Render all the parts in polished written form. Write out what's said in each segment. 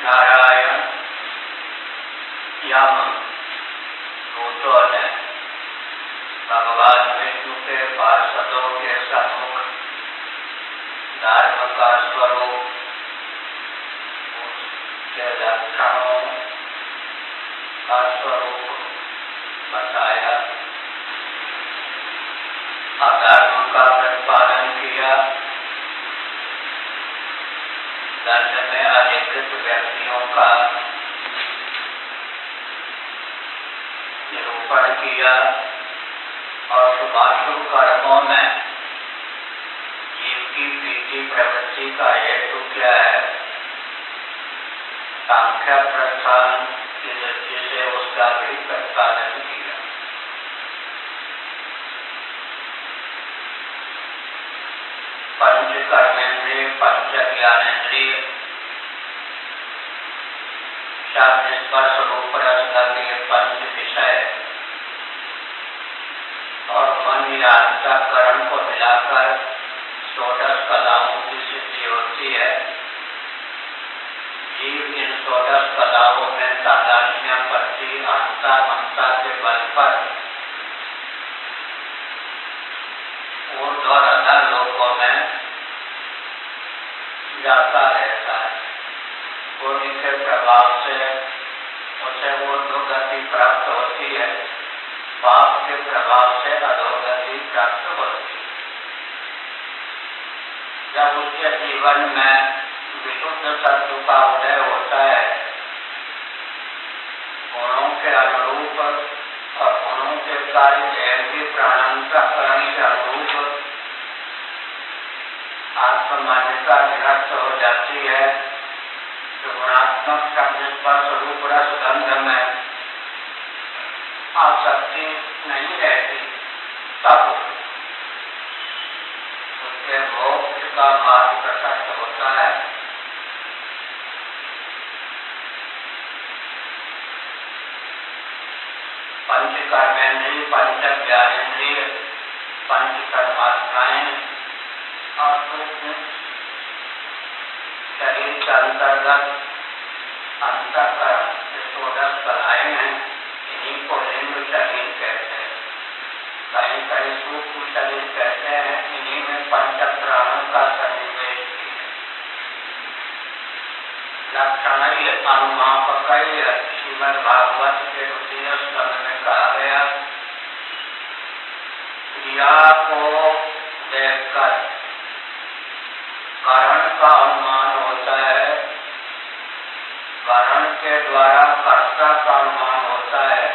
नारायण यम भूतों ने भगवान विष्णु के पार्षदों के सम्मुख धर्म का स्वरूप, उसके लक्षणों का स्वरूप बताया, अधर्म का प्रतिपादन किया, दंड में अधिकृत व्यक्तियों का निरूपण किया और शुभाशुभ कर्मों में जीव की प्रीति प्रवृत्ति का हेतु क्या है, सांख्य प्रस्थान की दृष्टि से उसका भी प्रतिपादन किया। पंच कर्मेंद्रिय, पंच ज्ञानेंद्रिय, शब्द स्पर्श रूप रस गंध ये पंच विषय और मन या अंतःकरण को मिलाकर 16 कलाओं की सिद्धि होती है। जीव इन 16 कलाओं में तादात्म्य प्रति आस्था ममता के बल पर ऊर्ध्व और अधर लोकों में जाता रहता है। पुण्य के प्रभाव से उसे ऊर्ध्व गति प्राप्त होती है, पाप के प्रभाव से अधोगति प्राप्त होती है। जब उसके जीवन में विशुद्ध सत्व का उदय होता है, गुणों के अनुरूप और गुणों के कार्य देह प्राणांतःकरण के अनुरूप आत्ममान्यता निरस्त हो जाती है, तो गुणात्मक शब्द स्पर्श रूप रस गंध में आसक्ति नहीं रहती, तब उसके मोक्ष का मार्ग प्रशस्त होता है। पंच कर्मेंद्रिय, पंच ज्ञानेंद्रिय, पंच कर्मात्माएं और सूक्ष्म शरीर के अंतर्गत अंतःकरण 16 कलाएं हैं। इन्हीं को लिंग शरीर कहते हैं, कहीं कहीं सूक्ष्म शरीर कहते हैं। इन्हीं में पंच प्राणों का सन्निवेश भी है। लक्षण अनुमापक श्रीमद् भागवत के द्वितीय स्कंध में कहा गया, क्रिया को देखकर कारण का अनुमान होता है, कारण के द्वारा कर्ता का अनुमान होता है,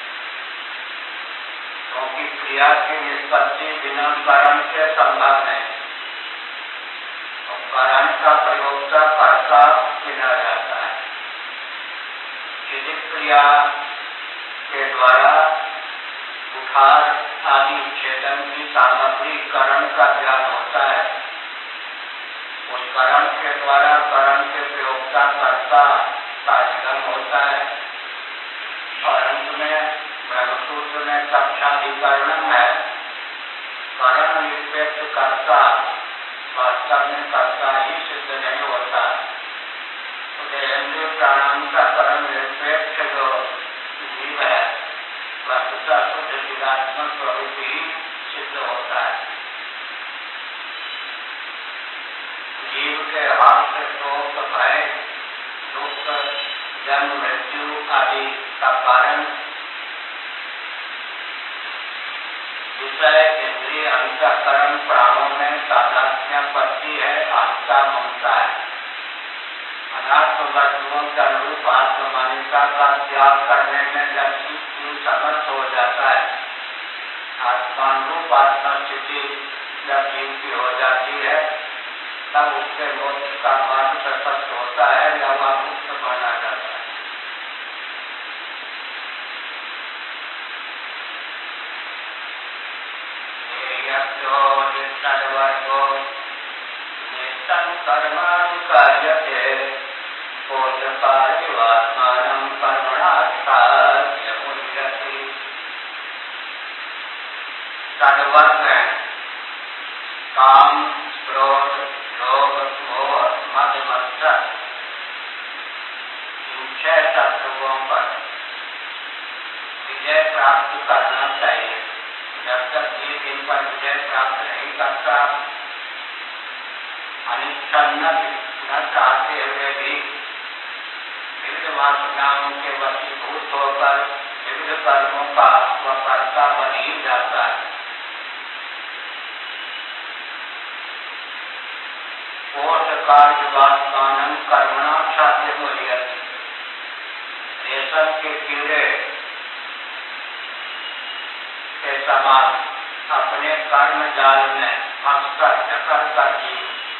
क्योंकि क्रिया की निष्पत्ति बिना कारण के संभव नहीं। तो कारण का प्रयोक्ता कर्ता गिना जाता है। यदि क्रिया के द्वारा उठार आदि चेतन की सामग्री करण का ज्ञान होता है, उस करण के द्वारा करण के प्रयोक्ता कर्ता का निगम होता है। और अंत में ब्रह्मसूत्र में कक्षाधिकरण है, करण निरपेक्ष कर्ता वास्तव में कर्ता ही सिद्ध नहीं होता। इंद्रिय प्राणांतःकरण निरपेक्ष जो जीव है, वस्तुतः शुद्ध चिदात्मक स्वरूप ही सिद्ध होता है। जीव के हर्ष, शोक, भय, दुख, जन्म मृत्यु आदि का कारण विषय इंद्रिय अंतःकरण प्राणों में तादात्म्य पत्ति है, आस्था ममता है। अनात्म वस्तुओं के अनुरूप आत्ममान्यता का त्याग करने में जब जीव समर्थ हो जाता है, आत्मानुरूप आत्मा स्थिति जब जीव की हो जाती है, तब उसके मोक्ष का मार्ग प्रशस्त होता है या वह मुक्त माना जाता है। सर्वर्गो नित्यं कर्माणि कार्यते पोषकार्यवात्मानं कर्मणार्थाय मुह्यते। सर्वर्ग काम, क्रोध, लोभ, मोह, मद, मत्सर प्राप्त करना चाहिए। जब तक जीव इन पर विजय प्राप्त नहीं करता, अनिच्छन्न न चाहते हुए भी विविध वासनाओं के वशीभूत होकर विविध कर्मों का वह कर्ता बन ही जाता है। कोश कार्य कर्मणा छात्र मुह्यति। रेशम के कीड़े के समान अपने कर्म जाल में फंसकर जकड़ कर जीव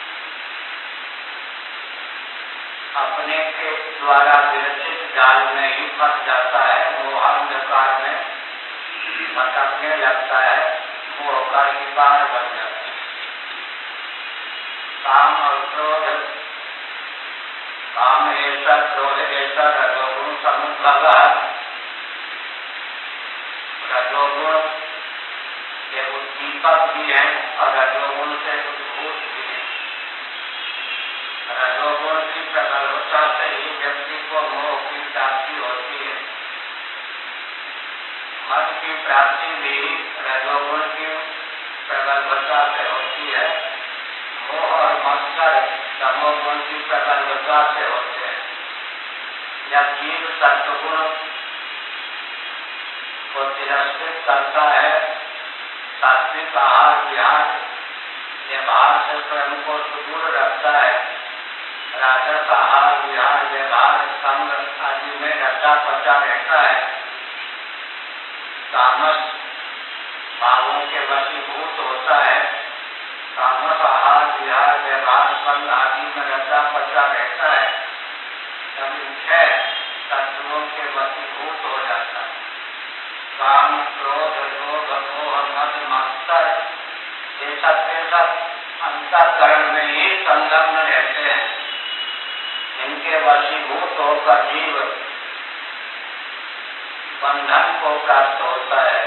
अपने के द्वारा विरचित जाल में ही फंस जाता है, मोहांधकार में भटकने लगता है, मोह का शिकार बन जाता है। काम और क्रोध, काम ऐसा क्रोध ऐसा रजोगुण समुद्भव। रजोगुण ये उद्दीपक भी है और रजोगुण से उद्भूत भी है। रजोगुण की प्रबलता से ही व्यक्ति को मोह की प्राप्ति होती है। मत की प्राप्ति भी रजोगुण की प्रबलता से होती है। मोह और मत्सर तमोगुण की प्रबलता से होते हैं। जब जीव सत्वगुण को तिरस्कृत करता है, सात्विक आहार विहार व्यवहार से स्वयं को सुदूर रखता है, राजस आहार विहार व्यवहार संग आदि में रचा पचा रहता है, तामस भावों के वशीभूत होता है, तामस आहार विहार व्यवहार संग आदि में रचा पचा रहता है, तब छह तत्वों के वशीभूत हो जाता है। काम क्रोध लोभ मोह मद मत्सर ये सब अंतःकरण में ही संलग्न रहते हैं। इनके वशीभूत होकर जीव बंधन को प्राप्त होता है।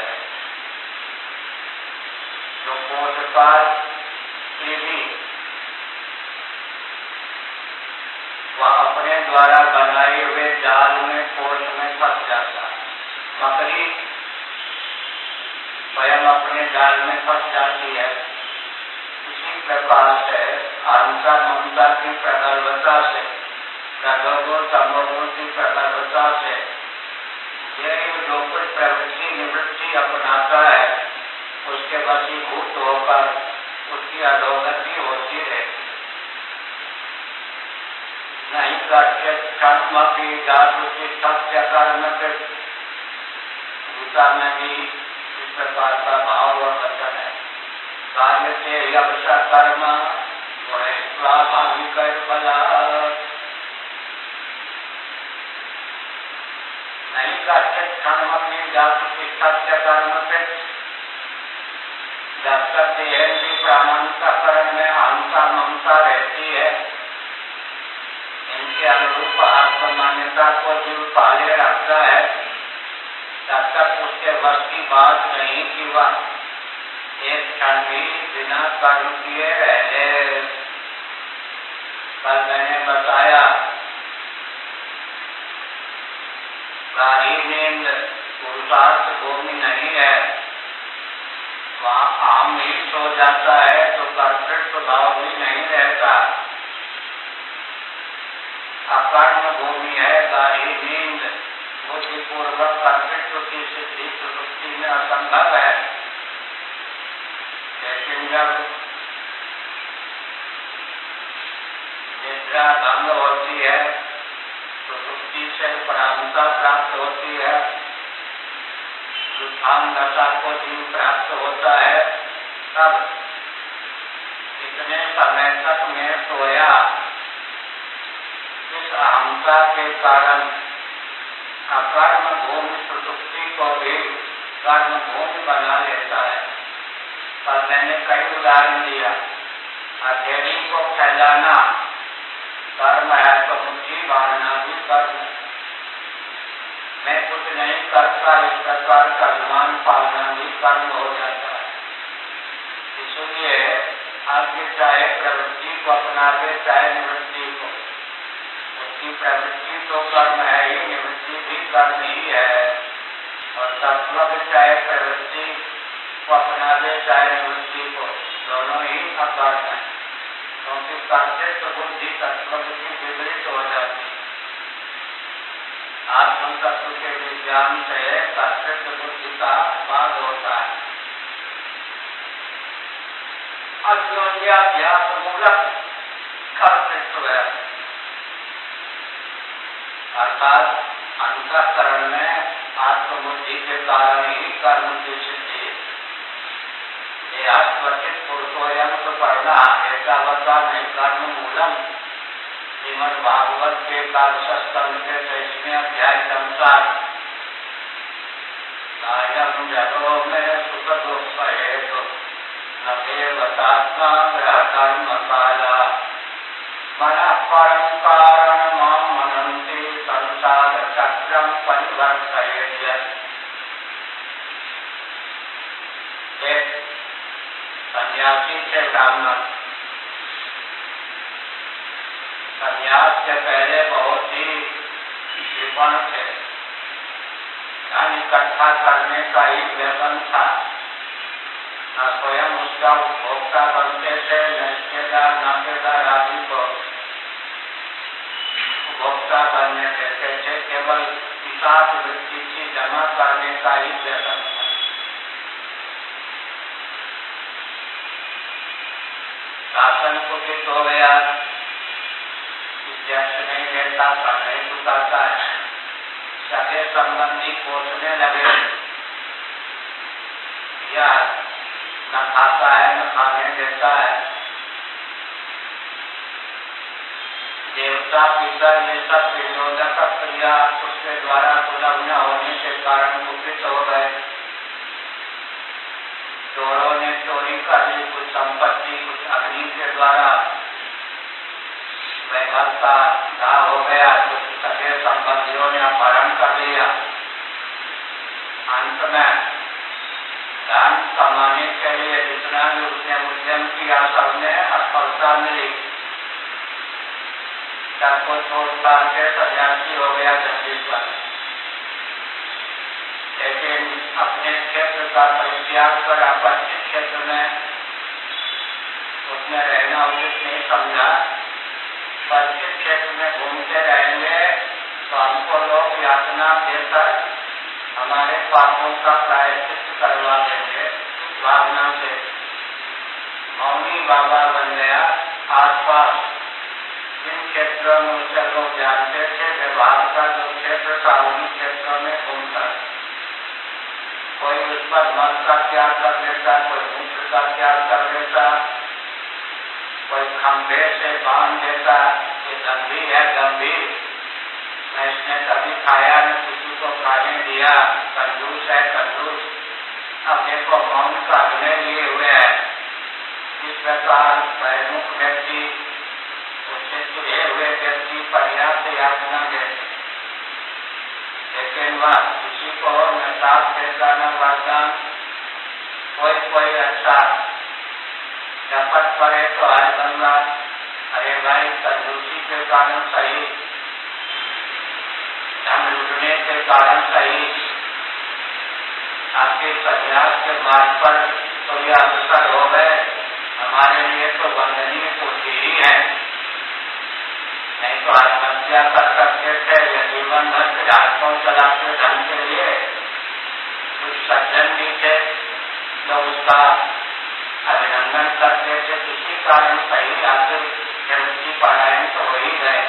जो कोशकार की भी वह अपने द्वारा बनाए हुए जाल में कोश में फंस जाता है। मकड़ी स्वयं अपने जाल में फंस जाती है। इसी प्रकार से अहंता ममता की प्रबलता से, रजोगुण तमोगुण की प्रबलता से यह जो कुछ प्रवृत्ति निवृत्ति अपनाता है, उसके वशीभूत होकर उसकी अधोगति होती रहती। नहीं करते कर्म की जागृति सत्य कर्म के गीता में भी इस प्रकार का भाव और वचन है। कार्य से यक्षा कर्म वह स्वाभाविक फला। नहीं करते कर्म की जागृति सत्य कर्म पे, जब तक देह की प्राणांतकरण में अहंता ममता रहती है, इनके अनुरूप आत्ममान्यता को जीव पाले रखता है, तब तक उसके वश की बात नहीं कि वह एक क्षण भी बिना कर्म किए रहे। कल मैंने बताया गाढ़ी नींद पुरुषार्थ भूमि नहीं है, वहाँ आम ही सो जाता है तो कर्तृत्व भाव भी नहीं रहता। अकर्म भूमि है गाढ़ी नींद, बुद्धिपूर्वक कर्तृत्व की सिद्धि सुसुप्ति में असंभव है। लेकिन जब निद्रा भंग होती है, सुसुप्ति से परामता प्राप्त होती है, उत्थान दशा को जीव प्राप्त होता है, तब इतने समय तक मैं सोया, इस अहंता के कारण अकर्म भूमि सुसुप्ति को भी कर्म भूमि बना लेता है। पर मैंने कई उदाहरण दिया। हथेली को फैलाना कर्म है तो मुट्ठी बांधना भी कर्म है। मैं कुछ नहीं करता इस प्रकार का अभिमान पालना भी कर्म हो जाता है। इसलिए आगे चाहे प्रवृत्ति को अपनावे चाहे निवृत्ति को, उसकी प्रवृत्ति तो कर्म है ही, निवृत्ति भी कर्म ही है। और तत्व चाहे प्रवृत्ति को अपना दे चाहे निवृत्ति को, दोनों ही अकर्म है, क्योंकि कर्तृत्व बुद्धि तत्व की विपरीत हो जाती है। आत्म तत्व के विज्ञान से कर्तृत्व बुद्धि का बाद होता है। अन्योन्याभ्यास मूलक कर्तृत्व है, अर्थात अंतःकरण में आत्मबुद्धि के कारण ही कर्म की सिद्धि। ये आत्मचित पुरुषोयम तो पढ़ना एकावता नहीं कर्म मूलम, श्रीमद् भागवत के 11 के 23वें अध्याय के अनुसार नायम जगो में सुख दुख हेतु न देवतात्मा ग्रह कर्म काला मन परम कारण माम मनंति संसार चक्रम परिवर्तयेद्य। एक सन्यासी थे ब्राह्मण, सन्यास के पहले बहुत ही कृपण थे, इकट्ठा करने का ही व्यसन था। न स्वयं उसका उपभोक्ता बनते थे, न रिश्तेदार नातेदार आदि को उपभोक्ता करने देते थे, केवल पिशाच वृत्ति की जमा करने का ही व्यसन था। शासन कुपित हो गया, यक्ष नहीं देता, कर नहीं चुकाता है, सगे संबंधी कोसने लगे, या न खाता है न खाने देता है। देवता पितर ये सब विरोधक क्रिया उसके द्वारा सुलभ न होने के कारण कुपित हो गए। चोरों ने चोरी कर ली, कुछ संपत्ति, कुछ अग्नि के द्वारा वैभव का दाह हो गया, कुछ सगे संबंधियों ने अपहरण कर लिया। अंत में धन कमाने के लिए जितना भी उसने उद्यम किया सबने असफलता मिली, सबको छोड़कर के सन्यासी हो गया जगदीश्वर। लेकिन अपने क्षेत्र का परित्याग कर अपरिचित क्षेत्र में उसने रहना उचित नहीं समझा। परिचित क्षेत्र में घूमते रहेंगे तो हमको लोग यातना देकर हमारे पापों का प्रायश्चित करवा देंगे, भावना से मौनी बाबा बन गया। आसपास जिन क्षेत्रों में उसे लोग जानते थे, व्यवहार का जो क्षेत्र था उन्हीं क्षेत्रों में घूमता, कोई उस पर मल का त्याग कर लेता, कोई मूत्र का त्याग कर लेता, कोई खंभे से बांध देता, ये गंभीर है गंभीर, मैं इसने कभी खाया न किसी को खाने दिया, कंजूस है कंजूस। अब देखो मौन का अभिनय लिए हुए है। इस प्रकार प्रमुख व्यक्ति उससे चिढ़े हुए व्यक्ति पर्याप्त यातना देते, लेकिन वह किसी को न साथ देता न वरदान। कोई अच्छा शपथ करे तो आज गंगा, अरे भाई कंजूसी के कारण सही, धन लूटने के कारण सही, आपके सन्यास के मार्ग पर तो ये अवसर हो गए, हमारे लिए तो वंदनीय कुर्सी ही है, नहीं तो आत्महत्या कर सकते थे या जीवन भर विराटों चलाते धन के लिए। कुछ सज्जन भी थे तो उसका अभिनंदन करते थे, किसी कारण सही आखिर निवृत्ति पढ़ाएं तो हो ही गए।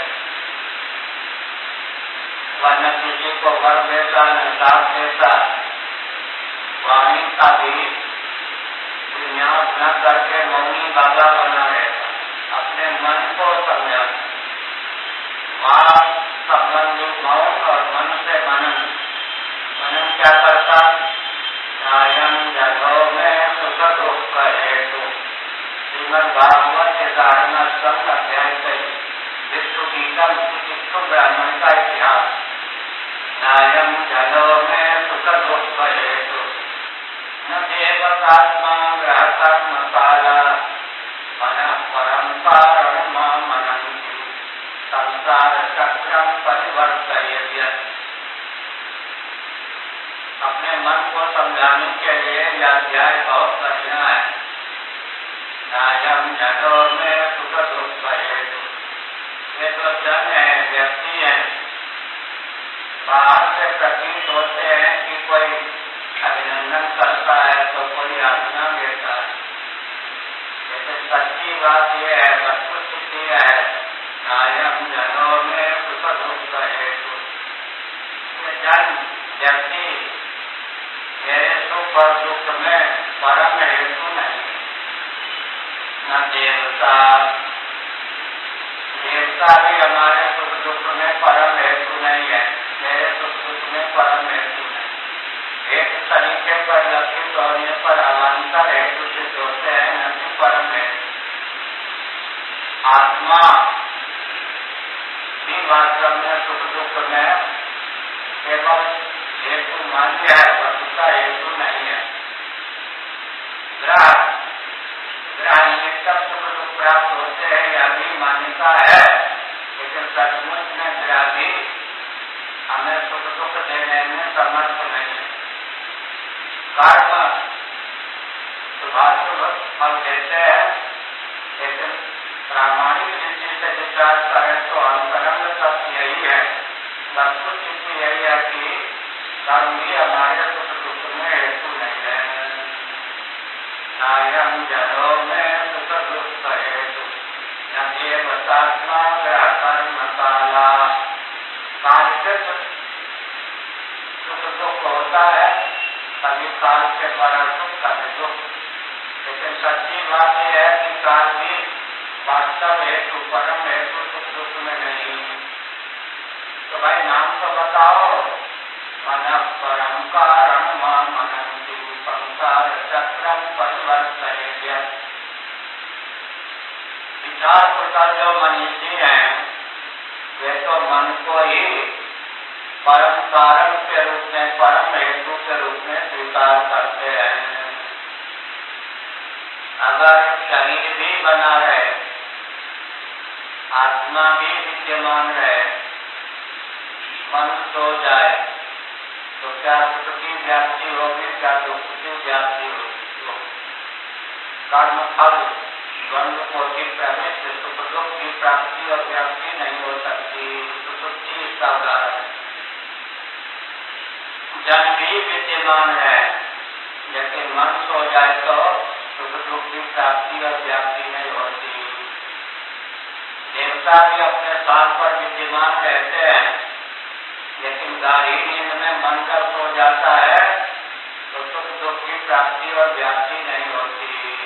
वह न किसी को वर देता न साथ देता, वाणी का भी विन्यास न करके मौनी बाबा बना रहता, अपने मन को समझा। वाक संबंधी मौन और मन से मनन। मनन क्या करता? नायम जगो में सुख दुख हेतु, श्रीमद् भागवत के 11 अध्याय से विष्णु गीतम विष्णु ब्राह्मण का इतिहास। नायम जगो में सुख दुख हेतु न देवतात्मा ग्रह कर्म काला मन परम कारण माम मनंति संसार चक्रम परिवर्तयेद्य। अपने मन को समझाने के लिए यह अध्याय बहुत बढ़िया है। नायम जनो में सुख दुख हेतु, ये तो जन है, व्यक्ति है, बाहर से प्रतीत होते हैं कि कोई अभिनंदन करता है तो कोई आज्ञा देता है, लेकिन सच्ची बात यह है, वस्तुस्थिति है, नायम जनो में सुख दुख हेतु, ये जन व्यक्ति मेरे सुख और दुख में परम हेतु नहीं। न देवता, देवता भी हमारे सुख दुख में परम हेतु नहीं है, मेरे सुख दुख में परम हेतु नहीं। एक तरीके पर लक्षित होने पर अवान्तर हेतु सिद्ध होते हैं, नहीं परम हेतु। आत्मा भी वास्तव में सुख दुख में केवल हेतु मान्य है, वस्तुता हेतु नहीं है। ग्रह निमित्त सुख दुख प्राप्त होते हैं, यह भी मान्यता है, लेकिन सचमुच में ग्रह भी हमें सुख दुख देने में समर्थ नहीं है। कर्म शुभाशुभ फल देते हैं, लेकिन प्रामाणिक दृष्टि से विचार करें तो अंतरंग सत्य यही है, वस्तुस्थिति यही है कि कर्म भी हमारे सुख दुख में हेतु नहीं है। नायम जनो में सुख दुख हेतु, न देवतात्मा ग्रह कर्म काला, काल से सुख दुख होता है, कभी काल से बड़ा सुख कभी दुख, लेकिन सच्ची बात यह है कि काल भी वास्तव हेतु परम हेतु सुख दुख में नहीं। तो भाई नाम तो बताओ। मन परम कारण मनंतु संसार चक्रम परिवर्तयेद्य। विचार कुशल जो मनीषी हैं, वे तो मन को ही परम कारण के रूप में, परम हेतु के रूप में स्वीकार करते हैं। अगर शरीर भी बना रहे, आत्मा भी विद्यमान रहे, मन सो जाए तो क्या सुख की व्याप्ति होगी, क्या दुख की व्याप्ति होगी। कर्म फल द्वंद्व कोटि प्रवृत्त सुख दुख की प्राप्ति और व्याप्ति नहीं हो सकती। सुसुप्ति इसका उदाहरण है। जन भी विद्यमान है, लेकिन मन सो जाए तो सुख दुख की प्राप्ति और व्याप्ति नहीं होती। देवता भी अपने स्थान पर विद्यमान रहते हैं, लेकिन गाढ़ी नींद में मन जब सो जाता है तो सुख दुख की प्राप्ति और व्याप्ति नहीं होती।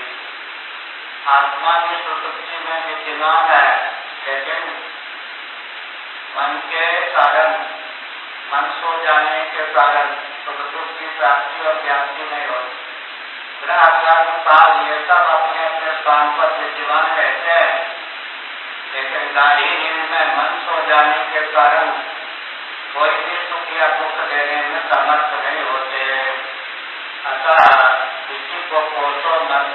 आत्मा की सुसुप्ति में विद्यमान है, लेकिन मन के कारण, मन सो जाने के कारण सुख दुख की प्राप्ति और व्याप्ति नहीं होती। ग्रह कर्म काल ये सब अपने अपने स्थान पर विद्यमान रहते हैं, लेकिन गाढ़ी नींद में मन सो जाने के कारण कोई भी सुख या दुख देने में समर्थ नहीं होते। अतः किसी को कोसो मन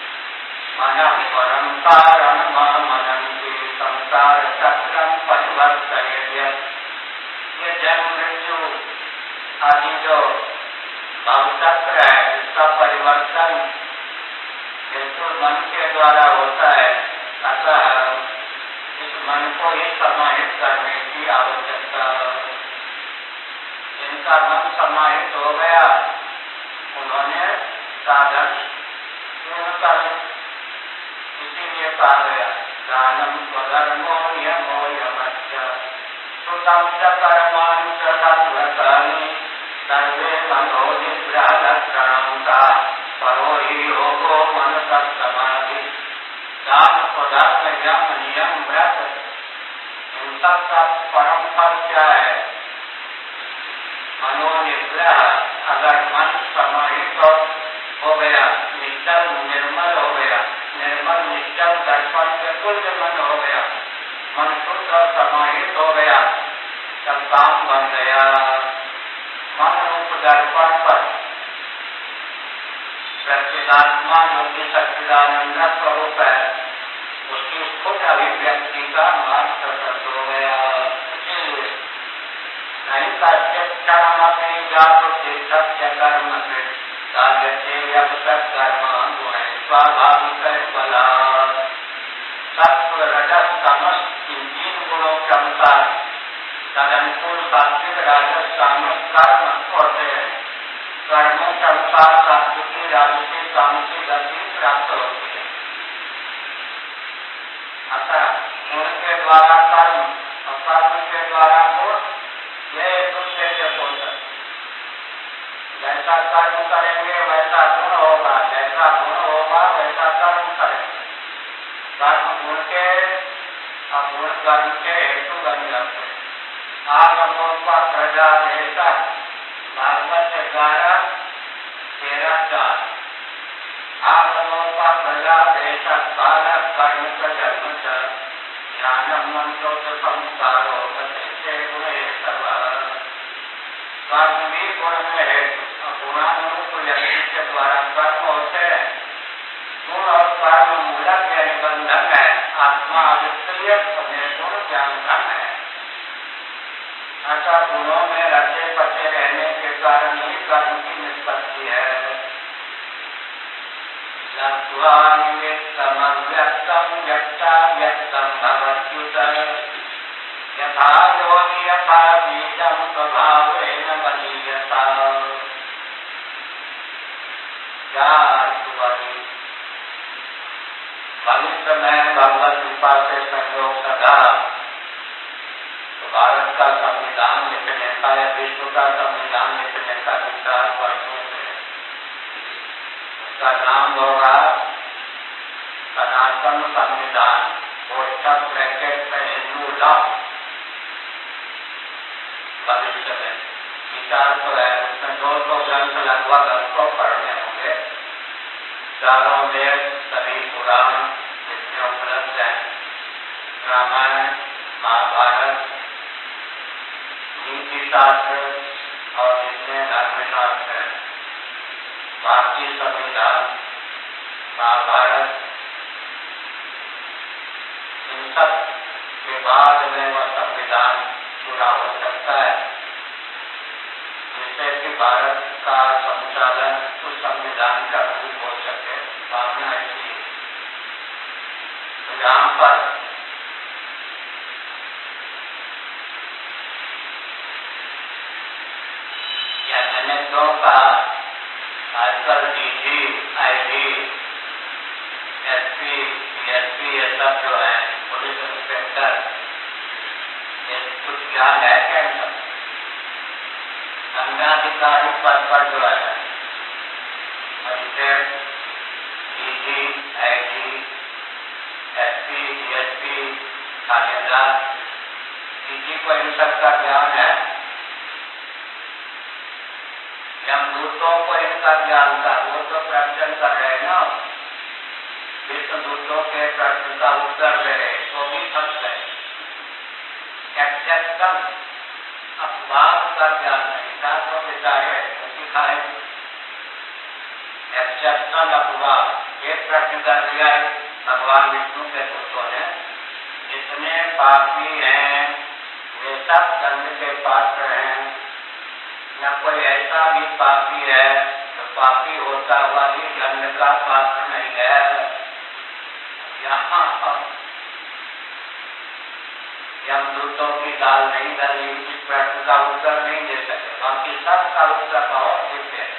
परम कारण मनंति संसार चक्रम परिवर्तयेद्य। ये जन्म मृत्यु आदि जो भवचक्र है, इसका परिवर्तन बिल्कुल मन के द्वारा होता है। अतः इस मन को ही समाहित करने की आवश्यकता। जिनका मन समाहित हो गया, उन्होंने साधन पूर्ण कर, इसीलिए कहा गया दानम स्वधर्मो यमो यमच्च सुतम च कर्माणि च तद्व्रतानि सर्वे मनोनिग्रह लक्षणांता परो हि योगो मनसः समाधि। दान स्वधर्म यम नियम व्रत, इन सब का परम फल क्या है? मनोनिग्रह। अगर मन समाहित हो गया, निश्चल निर्मल हो गया, निर्मल निश्चल दर्पण के तुल्य मन हो गया, मन शुद्ध और समाहित हो गया, तब काम बन गया। मन रूप दर्पण पर सच्चिदात्मा जो कि सच्चिदानंद स्वरूप है, उसकी खुद अभिव्यक्ति का मार्ग प्रकट हो गया। नहीं का क्षणमपि जातु सिद्धस्य कर्म कार्यते यत् कर्म गुणे स्वाभाविकबलात्। सत्व रजस तमस इन 3 गुणों के अनुसार तदनुकूल सात्विक राजस तामस कर्म होते हैं। कर्मों के अनुसार सात्विकी राजसी तामसी गति प्राप्त होती है। अतः गुण के द्वारा कर्म और कर्म के द्वारा गुण, ये एक दूसरे के पोषक। जैसा कर्म करेंगे वैसा गुण होगा, जैसा गुण होगा वैसा कर्म करेंगे। कर्म गुण के और गुण कर्म के हेतु बन जाते हैं। आगमों का प्रजा देता भागवत 11:13-4। आगमों का प्रजा देता बालक कर्म का जन्म ज्ञानम मंत्रो संस्कारो बचते गुणे सब। कर्म भी गुण में है। गुणानुरूप व्यक्ति के द्वारा कर्म होते हैं। गुण और कर्म मूलक या निबंधन है। आत्मा अविक्रिय निर्गुण ज्ञान धन है। अतः गुणों में रचे पचे रहने के कारण ही कर्म की निष्पत्ति है। व्यक्तम व्यक्ता व्यक्तम भवत्युत यथा योनि यथा बीजम स्वभावेन बलीयता। भविष्य में भगवत कृपा से संयोग सदा तो भारत का संविधान लिखने का या विश्व का संविधान लिखने का विचार वर्षों से। उसका नाम होगा सनातन संविधान, कोष्ठक ब्रैकेट में हिंदू लॉ। भविष्य में विचार तो है। उसमें 200 ग्रंथ लगभग हमको पढ़ने होंगे। चारों वेद सभी पुराण जिसमें उपलब्ध है, रामायण महाभारत नीति शास्त्र और जिसमें धर्मशास्त्र है। भारतीय संविधान महाभारत इन सब के बाद में वह संविधान पूरा हो सकता है, जिससे कि भारत का संचालन उस संविधान का रूप हो सके। भावना ऐसी है। तो यहाँ पर यह मैंने क्यों कहा, आजकल डीजी आईजी एसपी डीएसपी ये सब जो है पुलिस इंस्पेक्टर, ये कुछ ज्ञान है क्या? दंडाधिकारी पद पर जो है magistrate, DG, IG, SP, DSP, थानेदार, किसी को इन सब का ज्ञान है? यमदूतों को इनका ज्ञान था, वो तो प्रश्न कर रहे ना, विष्णुदूतों के प्रश्न का उत्तर दे रहे, तो भी फंस गए। एक्सेप्टम अपवाद का ज्ञान नहीं था तो बेचारे सिखाए। एक्सेप्टल अपवाद एक प्रश्न कर दिया भगवान विष्णु के दूतों ने, जितने पापी हैं वे सब दंड के पात्र हैं, न कोई ऐसा भी पापी है तो पापी होता हुआ भी दंड का पात्र नहीं है। यहाँ यमदूतों की दाल नहीं गली, इस प्रश्न का उत्तर नहीं दे सके। बाकी सबका उत्तर बहुत दिव्य है।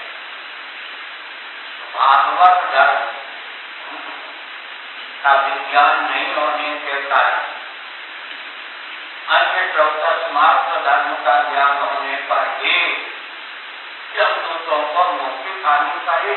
भागवत धर्म का विज्ञान नहीं होने के कारण, अन्य स्मार्थ धर्म का ज्ञान होने पर भी यमदूतों को मुक्ति खानी पड़ी।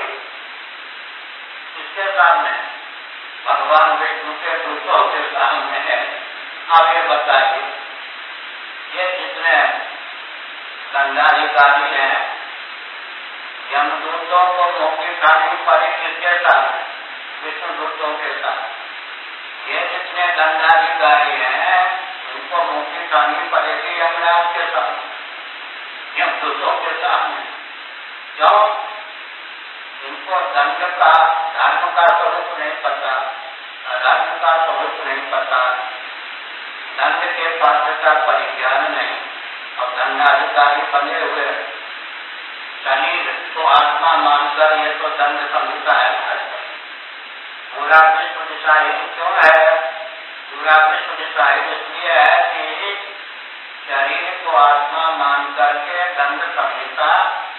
इसके सामने भगवान विष्णु के दूतों के सामने आगे बताइए, ये जितने दंडाधिकारी हैं यमदूतों को मुक्ति खानी पड़ी किसके साथ? विष्णुदूतों के साथ। ये जितने दंडाधिकारी हैं उनको मुक्ति खानी पड़ेगी यमराज के साथ, यमदूतों के सामने। क्यों? इनको दंड का धर्म का स्वरूप नहीं पता, अधर्म का स्वरूप नहीं पता, दंड के पात्र का परिज्ञान नहीं और दंड दंडाधिकारी बने हुए शरीर को आत्मा मानकर ये तो दंड संहिता है। पूरा विश्व डिसाइड क्यों है? पूरा विश्व डिसाइड इसलिए है कि शरीर को आत्मा मान करके दंड संहिता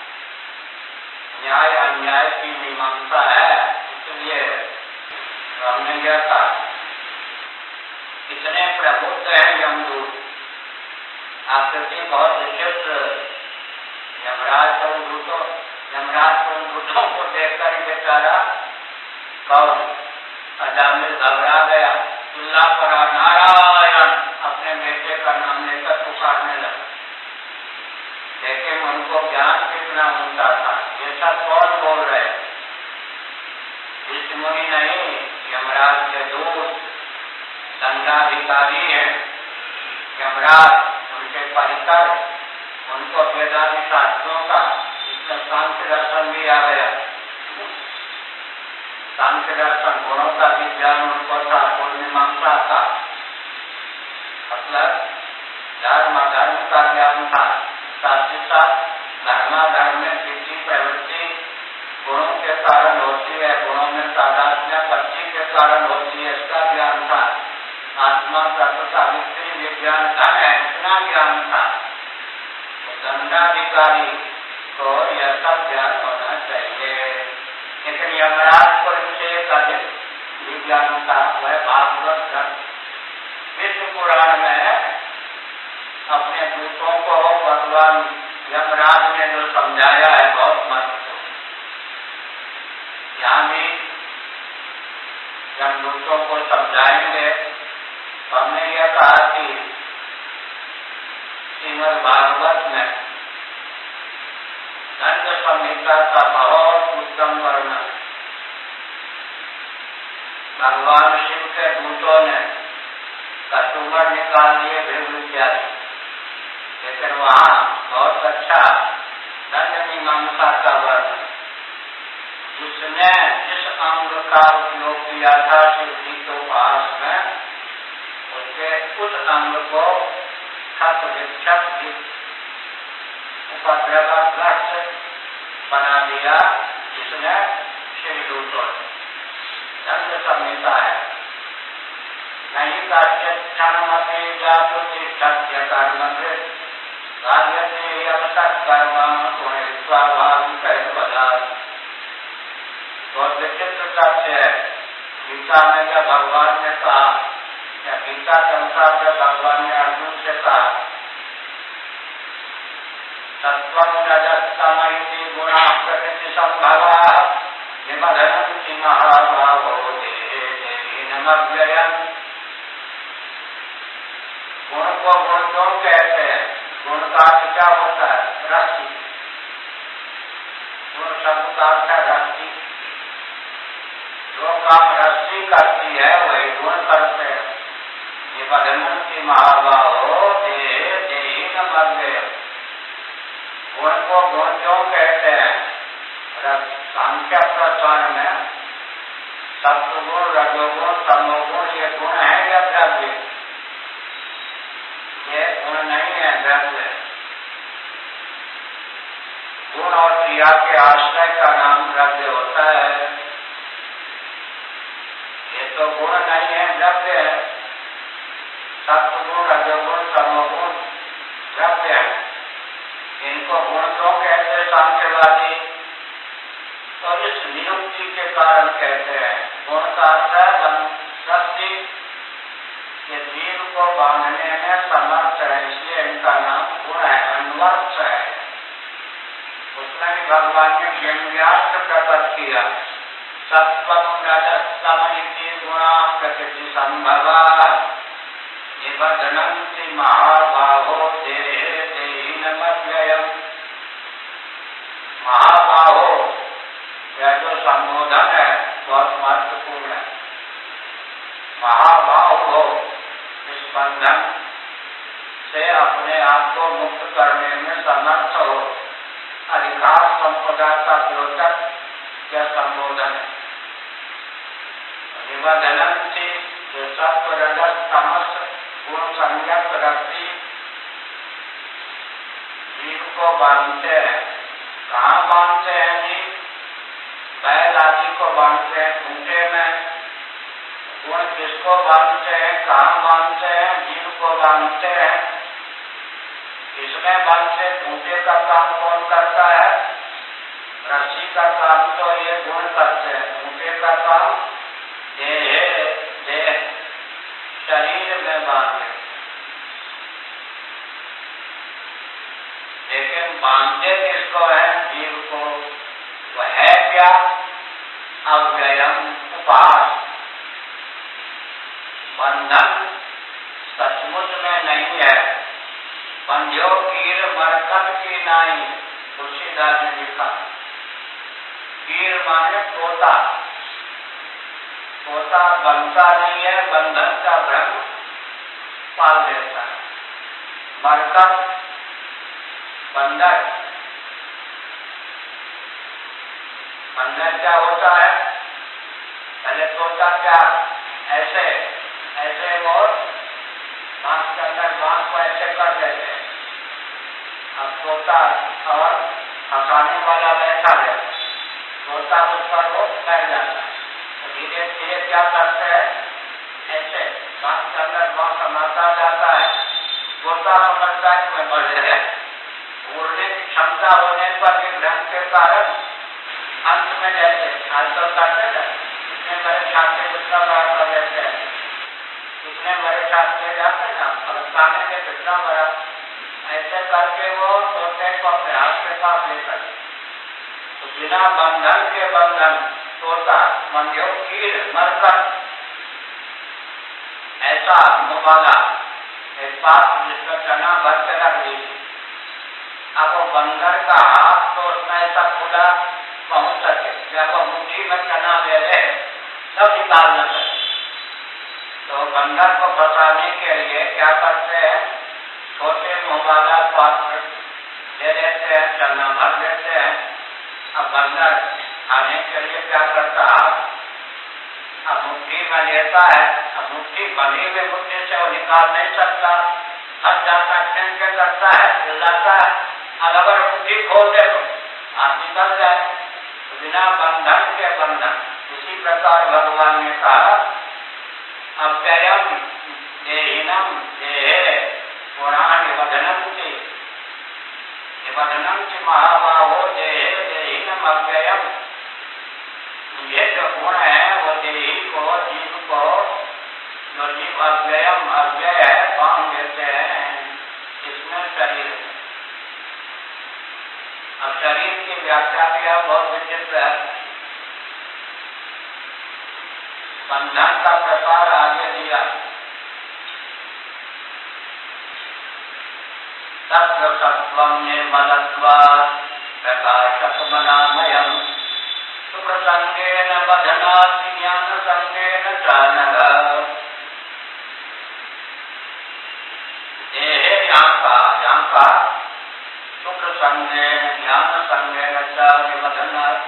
न्याय अन्याय की मीमांसा है। इसलिए हमने यह कहा कितने प्रबुद्ध हैं यमदूत, आकृति बहुत विचित्र। यमराज को उन दूतों को देखकर ही बेचारा कौन अजामिल घबरा गया, चिल्ला पड़ा नारायण, अपने बेटे का नाम लेकर पुकारने लगा। लेकिन उनको ज्ञान कितना ऊंचा था, ये सब कौन बोल रहे? विष्णुमुनि नहीं, यमराज के दूत दंडाधिकारी हैं। यमराज उनके परिकर, उनको वेदांत शास्त्रों का इसमें सांख्य दर्शन भी आ गया। सांख्य दर्शन गुणों का विज्ञान उनको था, पूर्णिमांसा था, मतलब धर्म अधर्म का ज्ञान था। साथ ही साथ धर्माधर्म में वृत्ति प्रवृत्ति गुणों के कारण होती है, गुणों में तादात्म्य पत्ति के कारण होती है, इसका ज्ञान था। आत्मा तत्व सावित्री विज्ञान धन है, इतना ज्ञान था। दंडाधिकारी को यह सब ज्ञान होना चाहिए। लेकिन यमराज को इनसे अधिक विज्ञान था, वह भागवत ग्रंथ विष्णु पुराण में अपने दूतों को भगवान यमराज ने जो समझाया है बहुत महत्वपूर्ण। यहाँ भी जब दूतों को समझाएंगे तो हमने यह कहा कि श्रीमद् भागवत में दंड संहिता का बहुत उत्तम वर्णन भगवान शिव के दूतों ने कटुमर निकाल दिए भृगु इत्यादि, लेकिन वहाँ बहुत अच्छा दंड मीमांसा का वर्णन, जिसने जिस अंग का उपयोग किया था शिव जी के उपास में, उसके उस अंग को खत विक्षत उपद्रवग्रस्त बना दिया, जिसने शिव दूतों ने। दंड संहिता है। नहीं काश्यक्षणमपि जातुतिष्ठत्य कर्मकृत् कार्यते अवसत् कर्म गुणयित्वा भाविकैर्वदात्। बहुत विचित्र तथ्य है। गीता में जब भगवान ने कहा, या गीता के अनुसार जब भगवान ने अर्जुन से कहा तत्वं रजस्तम इति गुणा प्रकृति संभवा निबधन्ति महाभावो देहि नमव्ययम्। गुण को गुण क्यों कहते हैं? गुण का अर्थ क्या होता है? रस्सी। गुण शब्द का अर्थ है रस्सी। जो काम रस्सी करती है वही गुण करते हैं। निबधन्ति महाभावो देहि नमव्ययम्। गुण को गुण क्यों कहते हैं? सांख्य प्रकरण में सत्वगुण रजोगुण तमोगुण ये गुण है या द्रव्य? ये गुण नहीं है, द्रव्य। गुण और क्रिया के आश्रय का नाम द्रव्य होता है। ये तो गुण नहीं है, द्रव्य है। सत्वगुण रजोगुण तमोगुण द्रव्य है। इनको गुण क्यों कहते सांख्यवादी? तो इस नियुक्ति के कारण कहते हैं। गुण का अर्थ है शक्ति, ये जीव को बांधने में समर्थ है, इसलिए इनका नाम गुण है, अन्वर्थ है। उसमें भी भगवान ने व्यंग्यार्थ प्रकट किया। सत्वं रजस्तम इति गुणा प्रकृति संभवा निबध्नन्ति महाबाहो देहि नमव्ययम्। महाबाहो यह जो संबोधन है बहुत महत्वपूर्ण है। महाबाहो इस बंधन से अपने आप को मुक्त करने में समर्थ हो, अधिकार संपदा का द्योतक यह संबोधन है। निबधन्ति जो सत्व रजस तमस गुण संयत रखती को बांधते हैं। कहाँ बांधते हैं जी? बैल आदि को बांधते हैं खूंटे में। गुण किसको बांधते हैं, कहाँ बांधते हैं? जीव को बांधते हैं। इसमें बांधते खूंटे का काम कौन करता है? रस्सी का काम तो ये गुण करते हैं। खूंटे का काम देह शरीर में बांधे। लेकिन बांधते किसको है? जीव को। वह है क्या? अव्ययम, उपास। बंधन सचमुच में नहीं है। बंध्यो कीर मरकत की नाई, तुलसीदास ने लिखा। कीर माने तोता। तोता बनता नहीं है, बंधन का भ्रम पाल देता है। मरकत बंधन। बंधन क्या होता है? पहले तोता क्या ऐसे ऐसे वो बांस के अंदर बांस को ऐसे कर देते हैं। अब तोता और हंसाने वाला बैठा है, तोता उस पर वो बैठ जाता है। तो धीरे धीरे क्या करते हैं? ऐसे बांस के अंदर बांस समाता जाता है। तोता समझता है कि मैं बढ़ रहे हैं। उड़ने की क्षमता होने पर भी भ्रम के कारण अंत में जैसे आजकल करते हैं, इतने बड़े छाते कितना बड़ा कर देते हैं, इतने बड़े छाते जाते हैं ना, फलकाने के कितना बड़ा, ऐसे करके वो तोते को अपने हाथ के पास लेकर। तो बिना बंधन के बंधन तोता मंदियों कीर मरकत ऐसा मुबाला एक बात जिसका चना भर के रख दीजिए। अब वो बंदर का हाथ तो उसमें ऐसा खुला पहुंच सके, जब वो मुट्ठी में चना ले ले तब निकाल न सके। तो बंदर को फंसाने के लिए क्या करते हैं? छोटे मुँह वाला पात्र ले लेते हैं, चना भर देते हैं। अब बंदर खाने के लिए क्या करता है? अब मुट्ठी में लेता है। अब मुट्ठी बनी हुई मुट्ठी से वो निकाल नहीं सकता, फंस जाता है, टेंशन करता है, चिल्लाता है। अब अगर मुट्ठी खोल दे तो हाथ निकल जाए। तो बिना बंधन के बंधन। इसी प्रकार भगवान ने कहा अव्ययम देहिनम देहे पुराण निबधनम च महाबाहो देहे देहिनम अव्ययम। ये जो गुण है वो देही को, जीव को, जो जीव अव्ययम अव्यय है बांध देते हैं इसमें शरीर। अब शरीर की व्याख्या भी बहुत विचित्र है। बंधन का प्रकार आगे दिया। तत्र सत्वं निर्मलत्वात् प्रकाशकमनामयम् सुखसंगेन बधनात् ज्ञानसंगेन च नरः। देहे यहाँ का सुख संगेन ज्ञान संगेन च निबधनात्।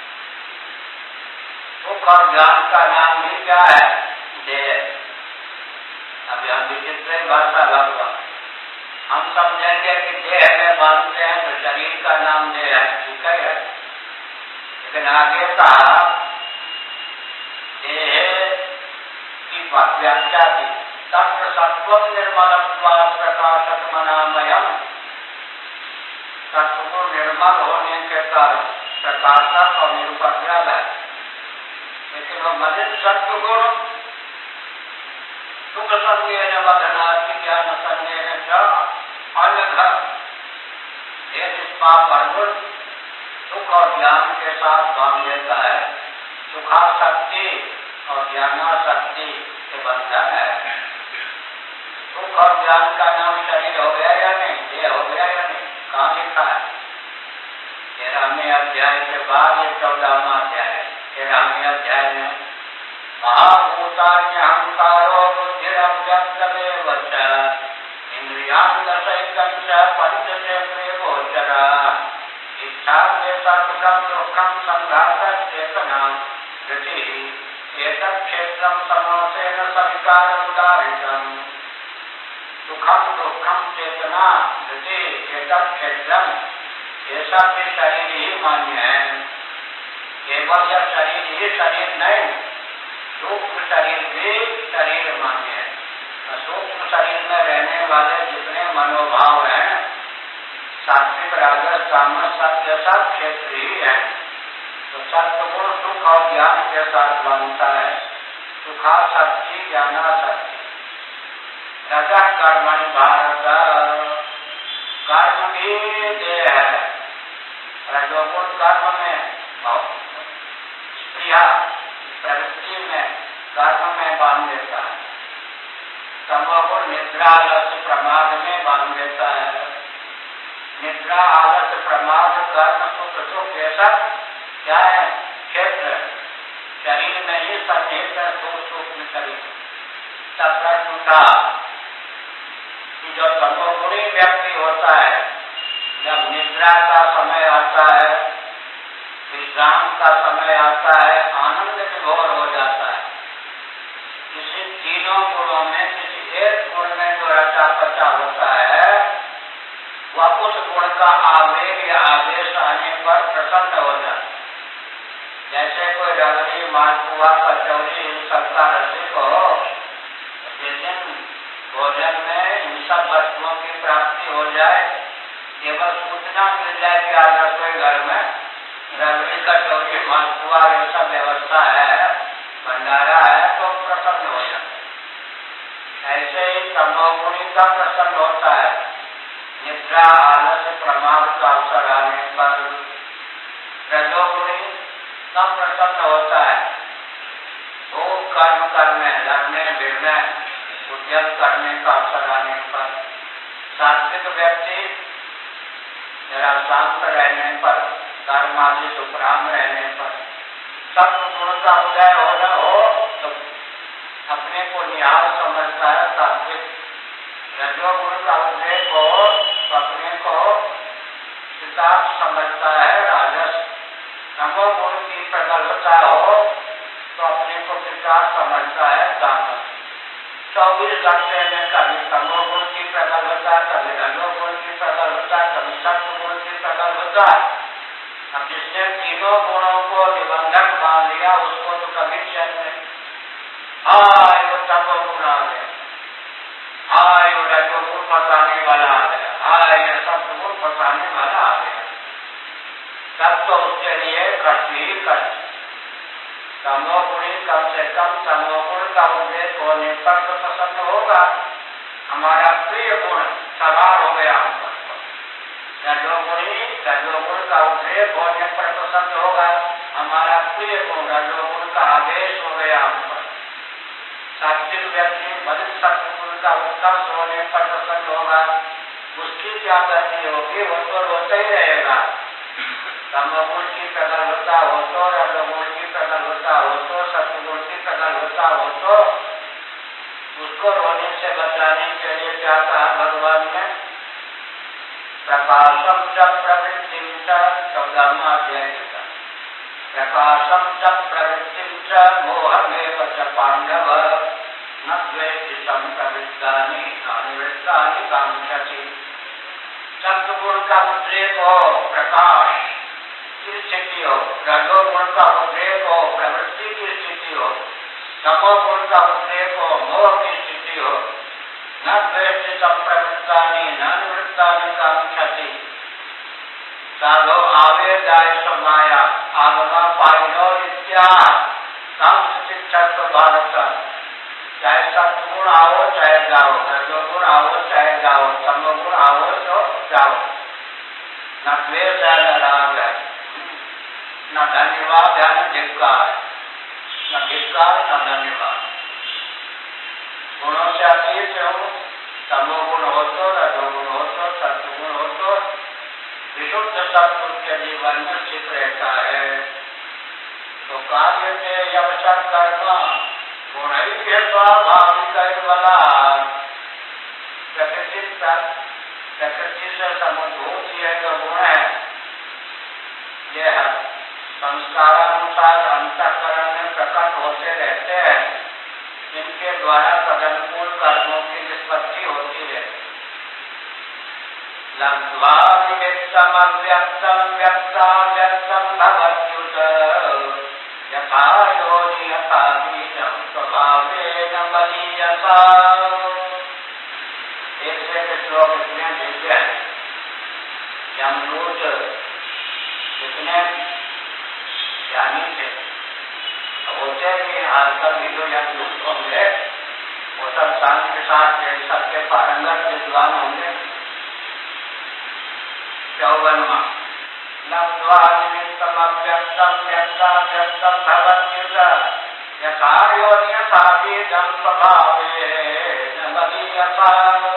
सुख और ज्ञान का नाम भी क्या है? देह। अब यह विचित्र भाषा लगभग हम समझेंगे कि देह में बांधते हैं तो शरीर का नाम देह है, ठीक है। लेकिन आगे कहा देह की व्याख्या की तत्र सत्वं निर्मलत्वात् प्रकाशकमनामयम्। सत्व निर्मल होने के कारण प्रकाशक और निरुपद्रव है। लेकिन वह मलिन सत्व गुण सुख संगेन बधनात् ज्ञान संगेन च अन्यथा ये निष्पाप अर्जुन सुख और ज्ञान के साथ बांध लेता है। सुखासक्ति और ज्ञानासक्ति के बंधन है। सुख और ज्ञान का नाम शरीर हो गया या नहीं? देह हो गया या नहीं? कहाँ लिखा है? 13वें अध्याय के बाद ये 14वां अध्याय है। 13वें अध्याय में महाभूतान्यहंकारो बुद्धिरव्यक्तमेव च इंद्रियाण्यसैकं च पंचचेन्द्रियगोचरः इच्छाद्वेषः सुखं दुःखं संघातश्चेतना धृतिः एतत् क्षेत्रं समासेन सविकारमुदाहृतम्। सुखम दुखम चेतना धृति एतत् क्षेत्रम, ये सब भी शरीर ही मान्य है। केवल यह शरीर ही शरीर नहीं, सूक्ष्म शरीर भी शरीर मान्य है। सूक्ष्म शरीर में रहने वाले जितने मनोभाव हैं, सात्विक राजस तामस सत्य सब क्षेत्र ही है। तो सत्वगुण सुख और ज्ञान के साथ बनता है। सुखा शक्ति ज्ञाना शक्ति रजः कर्मणि भारत, कर्म भी देह है। रजोगुण कर्म में स्प्रिया प्रवृत्ति में कर्म में बांध देता है। तमोगुण निद्रा आलस्य प्रमाद में बांध देता है। निद्रा आलस्य प्रमाद कर्म सुख दुख ये सब क्या है? क्षेत्र शरीर में ही सन्निहित है। सूक्ष्म शरीर तब प्रश्न उठा कि जो तमोगुणी व्यक्ति होता है, जब निद्रा का समय आता है, विश्राम का समय आता है, आनंद विभोर हो जाता है। किसी तीनों गुणों में किसी एक गुण में जो रचा पचा होता है, वह उस गुण का आवेग या आदेश आने पर प्रसन्न हो जाता है। जैसे कोई रबड़ी मालपुआ कचौरी इन सबका रसिक हो, जिस दिन भोजन में इन सब वस्तुओं की प्राप्ति हो जाए, केवल सूचना मिल जाए कि आज रसोई घर में रबड़ी कचौरी मालपुआ ये सब व्यवस्था है, भंडारा है, तो प्रसन्न हो जाता है। ऐसे ही तमोगुणी का प्रसन्न होता है निद्रा आलस्य प्रमाद का अवसर आने पर। रजोगुणी कब प्रसन्न होता है? खूब कर्म करने, लड़ने भिड़ने, उद्यम करने का अवसर आने पर। सात्विक व्यक्ति जरा शांत रहने पर, कर्म आदि सुखराम रहने पर, सत्व गुण का उदय हो तो अपने को निहाल समझता है सात्विक। रजोगुण का उदय हो तो अपने को सिद्धार्थ समझता है राजस। तमोगुण की प्रगल्भता हो तो अपने को सिद्धार्थ समझता है तामस। 24 घंटे में कभी तमोगुण की प्रगल्भता, कभी रजोगुण की प्रगल्भता, कभी सत्वगुण की प्रगल्भता। अब जिसने तीनों गुणों को निबंधक मान लिया, उसको तो कभी चैन नहीं। वो तमोगुण आ गया, वो रजोगुण फंसाने वाला आ गया, ये सत्वगुण फंसाने वाला आ गया, तब तो उसके लिए कष्ट ही कष्ट। तमोगुणी कम से कम तमोगुण का उद्देश्य होने पर तो प्रसन्न होगा। हमारा प्रिय गुण सवार हो गया हम पर। रजोगुण का उद्रेक होने पर प्रसन्न होगा। हमारा प्रिय गुण रजोगुण का आदेश हो गया हम पर। सात्विक व्यक्ति बलिष्ठ सत्वगुण का उत्कर्ष होने पर प्रसन्न होगा। उसकी क्या गति होगी? वो तो रोता ही रहेगा। तमोगुण की प्रगल्भता हो तो, रजोगुण की प्रगल्भता हो तो, सत्वगुण की प्रगल्भता हो तो, उसको रोने से बचाने के लिए क्या कहा भगवान ने? प्रकाशम च प्रवृत्तिम च 14वां अध्याय का। प्रकाशम च प्रवृत्तिम च मोहमेव च पांडव न द्वेष्टि संप्रवृत्तानि अनिवृत्तानि कांक्षति। सत्वगुण का उद्रेक हो, प्रकाश की स्थिति हो, रजोगुण का उद्रेक हो, प्रवृत्ति की स्थिति हो, तमोगुण का उद्रेक हो, मोह की स्थिति हो, न द्वेष्टि संप्रवृत्तानि न निवृत्तानि कांक्षति। साधो आवेदाय माया आगमा पाइनो इत्याह कांक्षित भारत। चाहे सत्वगुण आओ चाहे जाओ, रजोगुण आओ चाहे जाओ, तमोगुण आओ तो जाओ। न द्वेष है न राग है, न धन्यवाद है न धिक्कार, न धिक्कार न धन्यवाद। गुणों से अतीत हो, तमोगुण हो तो, रजोगुण हो तो, सत्वगुण हो तो विशुद्ध सत्व के जीवन में स्थित रहता है। तो कार्य के अवसर कर्म गुण ही के स्वाभाविक वाला प्रकृति से समुद्भूत ये जो गुण है, ये संस्कारानुसार अंतःकरण में प्रकट होते रहते हैं। इनके द्वारा तदनुकूल कर्मों की निष्पत्ति होती है। लब्ध्वा निमित्तमव्यक्तं व्यक्ताव्यक्तं भवत्युत यथा योनि यथा बीजं स्वभावेन बलीयसा। ऐसे के श्लोक इतने दिव्य हैं। यमदूत कितने ज्ञानी थे, होते भी आजकल भी जो यमदूत होंगे वो सब शांति के साथ सबके पारंगत विद्वान होंगे। 54वां लब्ध्वा निमित्तमव्यक्तं व्यक्ताव्यक्तं भवत्युत यथा योनि यथा बीजं स्वभावेन बलीयसा।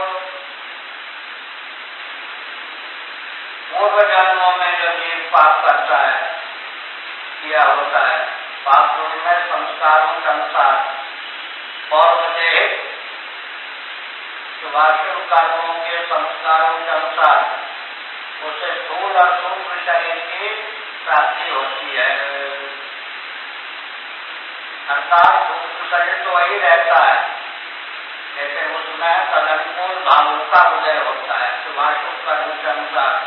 पूर्व जन्मों में जो जीव पाप करता है, किया होता है, पाप में संस्कारों के अनुसार और शुभाशुभ कर्मों के संस्कारों के अनुसार उसे स्थूल और सूक्ष्म शरीर की प्राप्ति होती है। अर्थात सूक्ष्म शरीर तो वही रहता है, लेकिन उसमें तदनुकूल भावों का उदय होता है शुभाशुभ कर्म के अनुसार।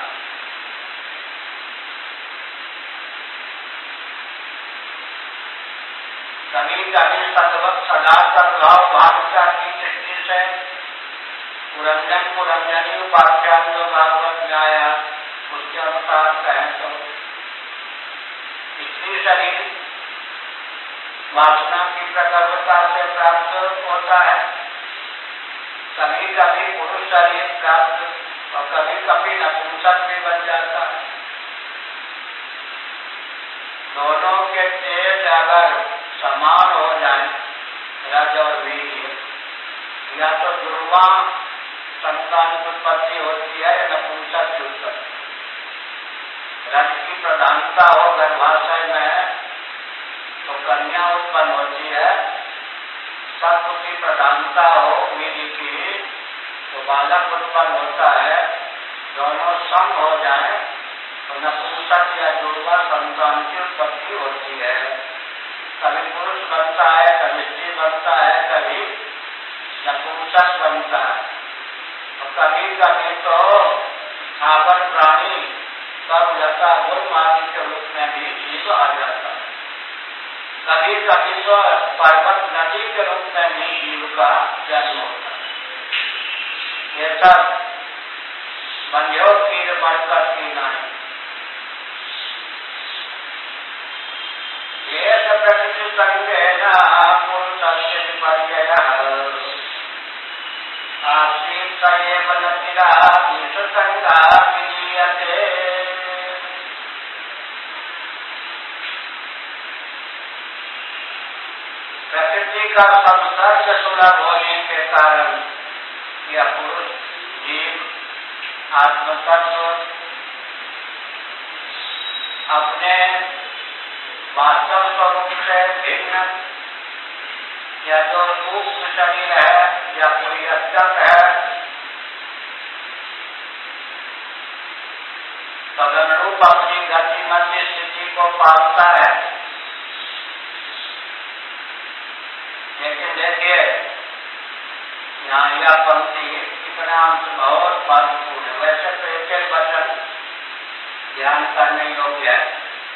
कभी कभी सदा सद्भाव भावुकता की दृष्टि से पुरंजन पुरंजनी उपाख्यान जो भागवत में आया उसके अनुसार कहें तो स्त्री शरीर वासना की प्रगल्भता से प्राप्त होता है, कभी कभी पुरुष शरीर प्राप्त और कभी कभी नपुंसक भी बन जाता है। दोनों के तेज अगर समान हो जाए रज और वीर्य, या तो ध्रुवा संतान की उत्पत्ति होती है, नपुंसक की उत्पत्ति। रज की प्रधानता हो गर्भाशय में तो कन्या उत्पन्न होती है, सत्व की प्रधानता हो वीर्य की तो बालक उत्पन्न होता है। दोनों सम हो जाए तो नपुंसक या ध्रुवा संतान की उत्पत्ति होती है। कभी पुरुष बनता है, कभी स्त्री बनता है, कभी नपुंसक बनता है, और कभी कभी तो आवर प्राणी लता गुण आदि के रूप में भी जीव आ जाता है। कभी कभी तो पर्वत नदी के रूप में भी जीव का जन्म होता है। ये सब बंध्यो कीर बढ़कर की नहीं। प्रकृति संगेन पुरुषस्य विपर्ययः आसीत् एव न चिरात् निसंगात् विलीयते। प्रकृति का संसर्ग सुलभ होने के कारण यह पुरुष जीव आत्मतत्व अपने वास्तव स्वरूप से भिन्न या तो सूक्ष्म शरीर है या कोई अत्यंत है, तदनुरूप अपनी गतिमती स्थिति को पालता है। लेकिन देखिए यहाँ यह पंक्ति कितना बहुत महत्वपूर्ण है। वैसे तो एक वचन ध्यान करने योग्य है।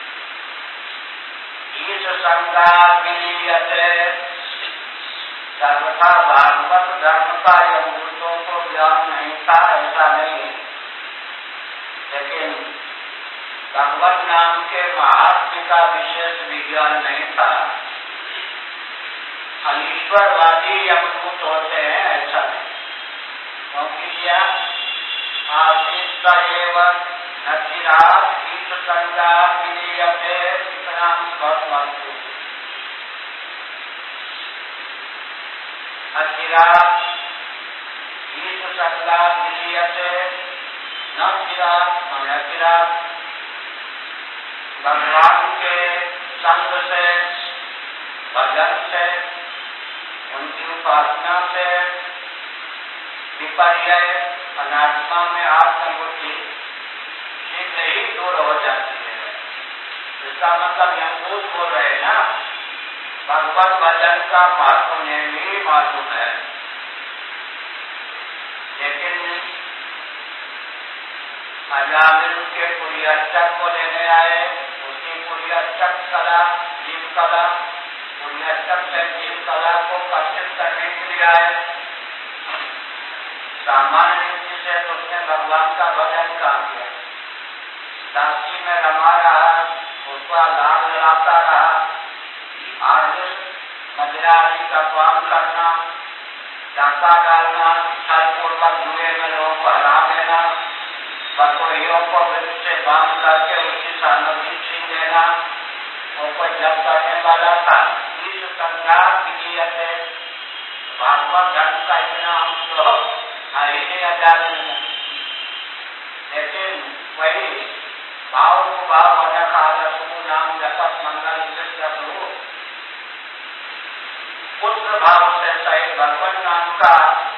ईश संगात विलीयते, सर्वथा भागवत धर्म का यमदूतों को ज्ञान नहीं था ऐसा नहीं है, लेकिन भगवत नाम के महात्म्य का विशेष विज्ञान नहीं था। अनीश्वरवादी यमदूत होते हैं ऐसा नहीं, क्योंकि यह आशीष एवं नचिरात ईश संगात विलीयते बहुत महत्वपूर्ण। अचिरात ईश संगात विलीयते, न चिरात और अचिरात भगवान के संग से, भजन से, उनकी उपासना से विपर्य अनात्मा में आत्मबुद्धि शीघ्र ही दूर हो जाती है। इसका मतलब यमदूत बोल रहे ना, भगवत भजन का महत्व उन्हें भी मालूम है, लेकिन अजामिल के पुरियष्टक को लेने आए। उसी पुरियष्टक कला, जीव कला, पुरियष्टक से जीव कला को कष्टित करने के लिए आए। सामान्य रीति से तो उसने भगवान का भजन काम किया, दासी में रमा रहा, उसका लाभ दिलाता रहा, आर्य मदिरा आदि का पान करना, डाका डालना, छलपूर्वक जुए में लोगों को हरा देना, बकरियों को वृक्ष से बांध करके उसकी सामग्री छीन लेना, उनको जब करने वाला था। इस संसार के लिए भागवत धर्म का इतना हम तो है ही नहीं आजादी में, लेकिन वही भाव को भाव अनक आदर्शु नाम जगत मंगल प्रभु पुत्र भाव से सहित भगवान नाम का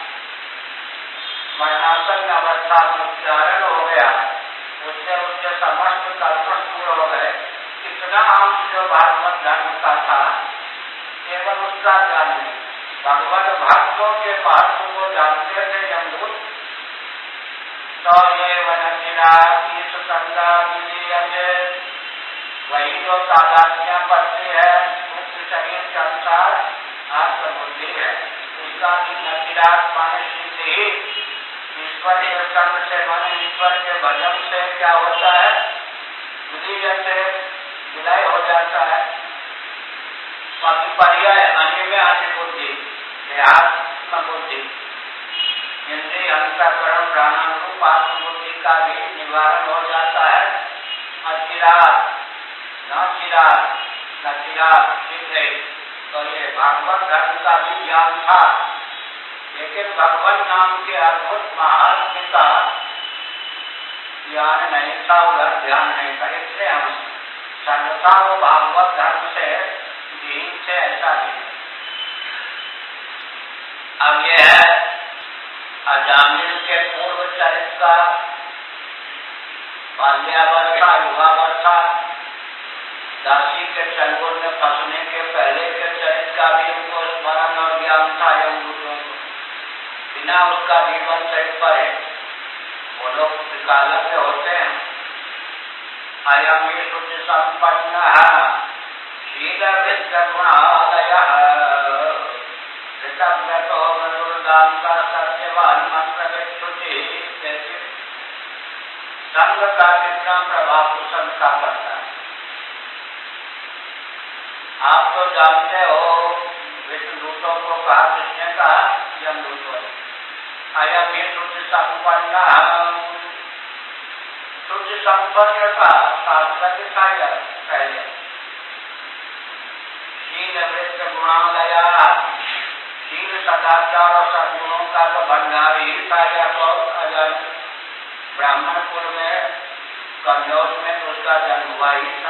मरणासन अवस्था में उच्चारण हो गया। उससे उसके समस्त कर्म पूर्ण हो गए। इतना अंश जो भागवत धर्म का था केवल उसका ज्ञान नहीं, भगवत भक्तों के महत्व को जानते थे यमदूत। तो ये वनचिरा ईश संगा विजय, वही जो तादात्म्य पत्नी है मुक्त शरीर के अनुसार आत्मबुद्धि है, उसका भी नचिराग माने सिद्धि। ईश्वर के संग से माने ईश्वर के भजन से क्या होता है, विजय से विलय हो जाता है। पर्याय अन्य में आदि बुद्धि, आत्मबुद्धि, इंद्रिय अंतःकरण प्राणानुरूप आत्मबुद्धि का भी निवारण हो जाता है। अचिराग न चिराग शीघ्र। तो ये भागवत धर्म का भी ज्ञान था, लेकिन भगवान नाम के अद्भुत महात्म्य का ज्ञान नहीं था, उधर ध्यान नहीं था। इसलिए हम सर्वथा वो भागवत धर्म से दीन से ऐसा नहीं। अब यह है अजामिल के पूर्व चरित्र का, बाल्यावस्था, युवावस्था, दासी के चंगुल में फंसने के पहले के चरित्र का भी उनको स्मरण और ज्ञान था। यमदूतों को बिना उसका जीवन चरित्र पर है, वो लोग विकालक में होते हैं। अयम शुद्ध संपन्न शील वृद्ध गुणालय ऋतव्रतो मधुरदांता सत्यवान मंत्र विच्छुचि। संग का कितना प्रभाव कुसंग का करता है आप तो जानते हो। विष्णुदूतों को कहा, किसने कहा, यमदूतों ने। अयम ये शुद्ध संपन्न, शुद्ध संपन्न का शास्त्र दिखाया पहले। शील वृत्त गुणालया, शील सदाचार और सद्गुणों का तो भंडार ही था। ब्राह्मण कुल में कन्नौज में तो उसका जन्म हुआ ही था।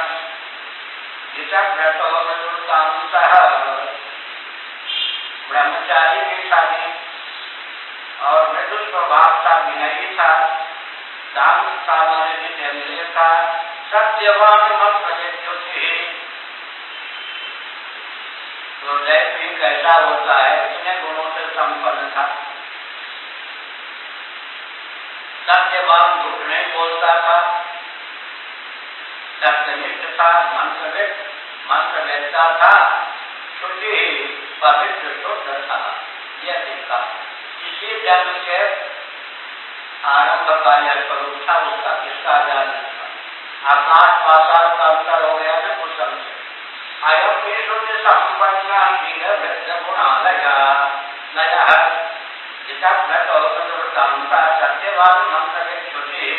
ब्रह्मचारी भी था और मृदु स्वभाव था, विनयी था, दान सामान्य विद्यालय था, सत्यवान हृदय भी कैसा होता है, इतने गुणों से संपन्न था। सत्यवान झूठ नहीं बोलता था, सत्यनिष्ठ था, मंत्र वेदता था, शुचि पवित्र शुद्ध था। यह देखा इसी जन्म के आरंभ का यह स्वरूप था उसका, किसका ज्ञान था। आकाश पाताल का अंतर हो गया न कुसंग से। अयम की शुद्ध संपन्न शील वृद्ध गुणालय नया जितव्रता सत्यवान मंत्र विच्छुचि।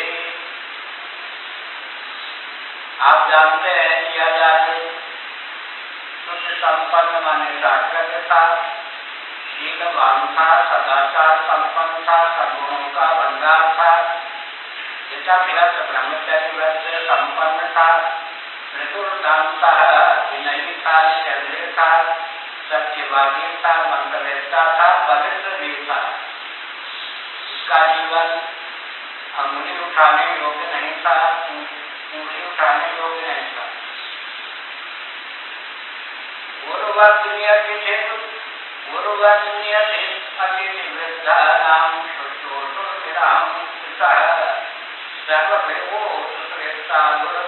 आप जानते हैं कि आजादी शुद्ध संपन्न माने शास्त्र था, शीलवान था, सदाचार संपन्न था, सद्गुणों का भंडार था, जितव्रत ब्रह्मचर्य व्रत से संपन्न था, मृदुर्दांता विनयी था, शैल्य था, सत्यवादी था, मंत्रवेत्ता था, पवित्र भी था। इसका जीवन अंगुली उठाने योग्य नहीं था, उंगली उठाने योग्य नहीं था। सर्वभेवो सुश्रेष्ठा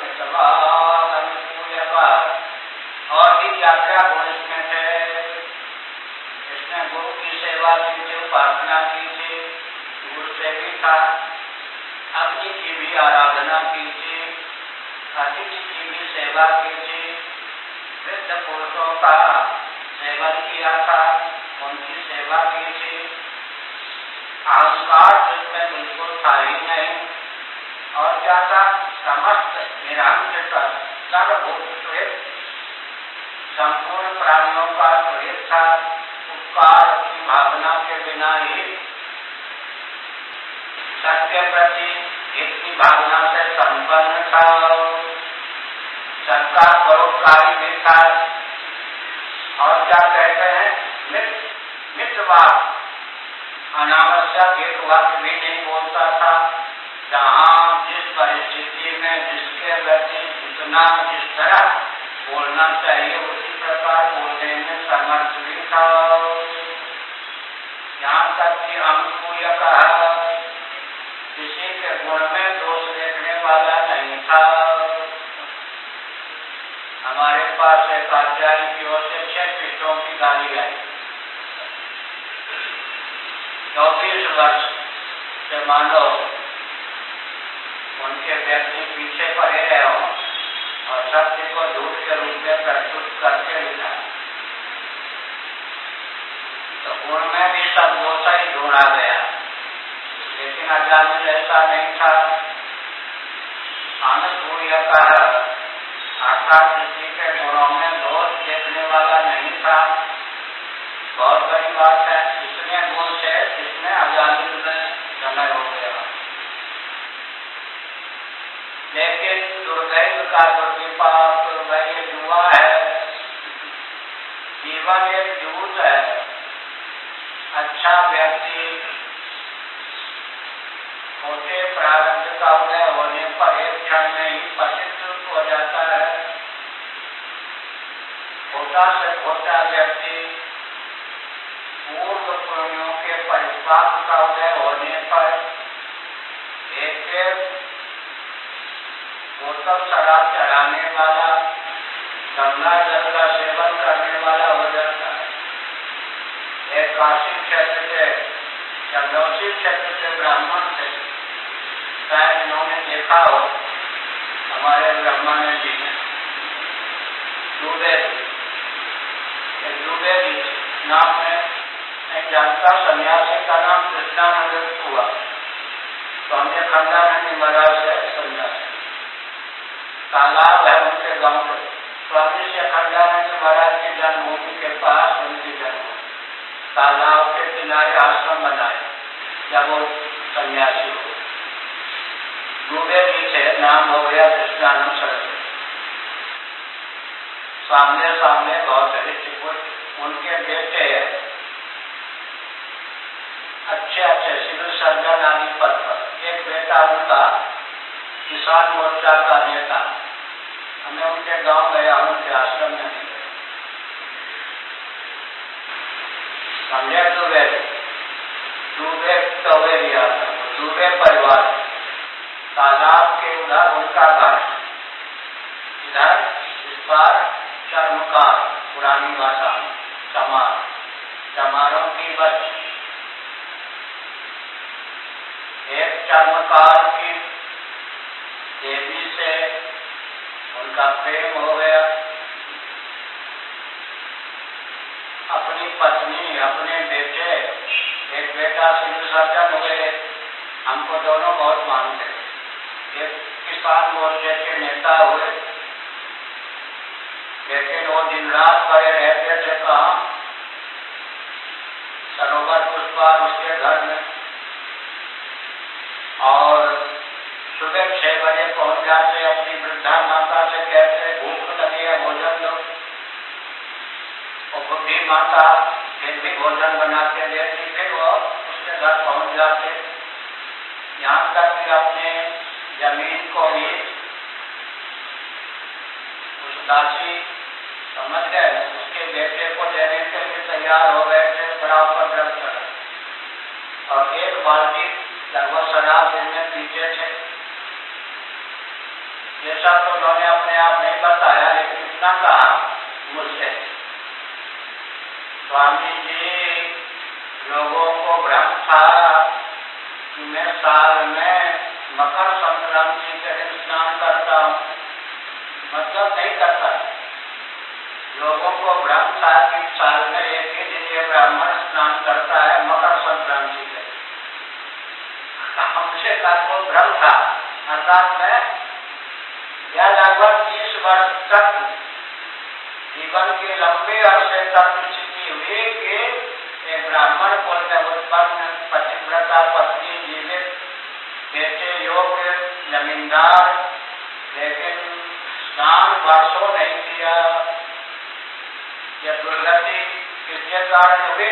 और भी क्या क्या गुण इसमें थे। इसने गुरु की सेवा की थी, उपासना की थी, गुरु से भी था, अग्नि की भी आराधना की थी, अतिथि की भी सेवा की थी, वृद्ध पुरुषों का सेवन किया था, उनकी सेवा की थी। अहंकार जिसमें बिल्कुल था ही नहीं। और क्या था? समस्त निरंतर सर्वभूत सुहित, संपूर्ण प्राणियों का सुहित था। उपकार की भावना के बिना ही सबके प्रति हित की भावना से संपन्न था। सबका परोपकारी भी था। और क्या कहते हैं? मित्रवाद, अनावश्यक एक वाक्य भी नहीं बोलता था। जहाँ जिस परिस्थिति में जिसके प्रति जितना जिस तरह बोलना चाहिए उसी प्रकार बोलने में समर्थ भी था। यहाँ तक कि अनुकूल कहा, किसी के गुण में दोष देखने वाला नहीं था। हमारे पास एक आचार्य की ओर से 6 पीठों की गाली आई। 24 वर्ष से मानो उनके व्यक्ति पीछे पड़े रहे हो और सत्य को झूठ के रूप में प्रस्तुत करके लिखा। तो उनमें भी सब दोष ही ढूंढा गया, लेकिन आचार्य ऐसा नहीं था। अनुकूल कहा, अर्थात किसी के गुणों में दोष देखने वाला नहीं था। बहुत बड़ी बात है। इतने गुण से इसमें आजादी में समय हो गया। लेकिन दुर्दैव का दुर्विपाक, दुर्दैव जुआ है। जीवन एक जूझ है। अच्छा व्यक्ति छोटे प्रारब्ध का उदय होने पर एक क्षण में ही पतित हो जाता है। छोटा से छोटा व्यक्ति पूर्व पुण्यों के परिपाक का उदय होने पर एक बोतल शराब चढ़ाने वाला, गंगा जल का सेवन करने वाला हो जाता है। एक काशी क्षेत्र से, चंदौसी क्षेत्र से ब्राह्मण थे, शायद इन्होंने देखा हो हमारे ब्राह्मण जी ने जुबेरी नाम में एक जानता सन्यासी का नाम कृष्णानंद हुआ। तो हमने खंडानंद महाराज से समझा। तालाब है उनके गांव में, स्वामी से खंडानंद महाराज की जन्मभूमि के पास उनकी जन्म। तालाब के किनारे आश्रम बनाए जब वो सन्यासी हुए। जुबेरी थे, नाम हो गया कृष्णानंद सरस्वती। सामने सामने बहुत उनके बेटे अच्छे सिविल सर्जन आदि पद पर। एक बेटा उनका किसान मोर्चा का नेता। हमें उनके गांव गया, उनके आश्रम में नहीं गए। समझे? दुबे परिवार। तालाब के उधर उनका घर, इधर इस बार चर्मकार, पुरानी भाषा चमारों की बस्ती। एक चर्मकार की देवी से उनका प्रेम हो गया। अपनी पत्नी, अपने बेटे, एक बेटा सिविल सर्जन हुए। हमको दोनों बहुत मानते। एक किसान मोर्चे के नेता हुए, लेकिन वो दिन रात पड़े रहते थे कहाँ? सरोवर पुष्पार उसके घर में। और सुबह 6 बजे पहुंच जाते, अपनी वृद्धा माता से कहते भूख लगी है, भोजन दो। और बुढ़ी माता फिर भी भोजन बना के देती। फिर वो उसके घर पहुंच जाते। यहाँ तक कि अपने जमीन को भी उस दासी समझ गए, उसके बेटे को देने के लिए तैयार हो गए थे। बड़ा उपद्रव चला और एक बाल्टी लगभग शराब दिन में पीते थे। साल में मकर संक्रांति के दिन स्नान करता हूँ, मतलब नहीं करता। लोगों को भ्रम था कि साल में एक ही दिन ये ब्राह्मण स्नान करता है मकर संक्रांति के। हमसे का को भ्रम था। अर्थात में यह लगभग 30 वर्ष तक जीवन के लंबे अरसे तक स्थिति हुई कि एक ब्राह्मण कुल में उत्पन्न पतिव्रता पत्नी जीवित, बेटे योग्य जमींदार, लेकिन स्नान वर्षों नहीं किया। यह दुर्गति किसके कारण हुई?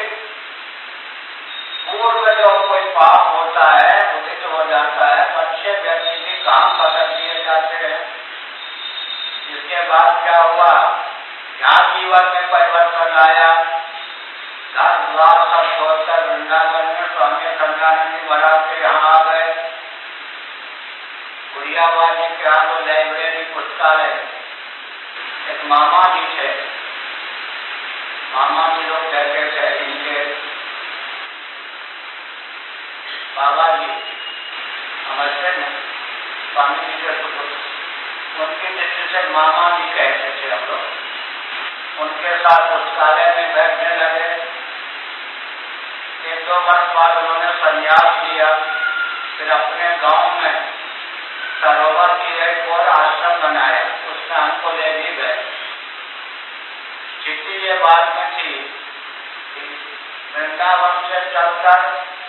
पूर्व जो कोई पाप होता है उदित हो जाता है, अच्छे व्यक्ति भी काम पकड़ दिए जाते हैं। इसके बाद क्या हुआ? यहाँ जीवन में परिवर्तन आया। घर द्वार सब छोड़कर वृंदावन में स्वामी अखंडानंद महाराज के यहाँ आ गए। गुड़ियाबाजी के यहाँ तो लाइब्रेरी पुस्तकालय, एक मामा जी थे, मामा जी लोग कहते थे इनके बाबा जी समझते हैं, स्वामी जी के उनकी दृष्टि से मामा जी कहते थे हम लोग। उनके साथ पुस्तकालय में बैठने लगे। 1-2 वर्ष बाद उन्होंने संन्यास लिया। फिर अपने गांव में सरोवर की एक और आश्रम बनाया, उसमें हमको ले भी गए। स्थिति ये बात में थी कि वृंदावन से चलकर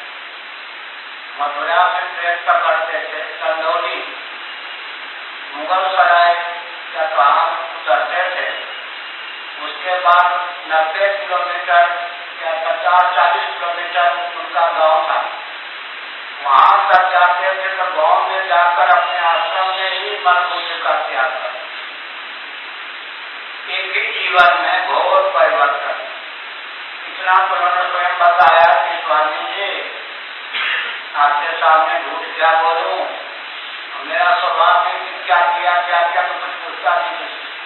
मथुरा से ट्रेन पकड़ते थे, चंदौली मुगल सराय या कहाँ उतरते थे। उसके बाद 90 किलोमीटर या 50-40 किलोमीटर उनका गांव था, वहां तक जाते थे। तो गांव में जाकर अपने आश्रम में ही मलमूत्र का त्याग कर, एक ही जीवन में घोर परिवर्तन। इतना तो उन्होंने स्वयं बताया कि स्वामी जी आपके सामने झूठ क्या बोलूं, मेरा स्वभाव में क्या किया क्या क्या तो कुछ पूछता नहीं।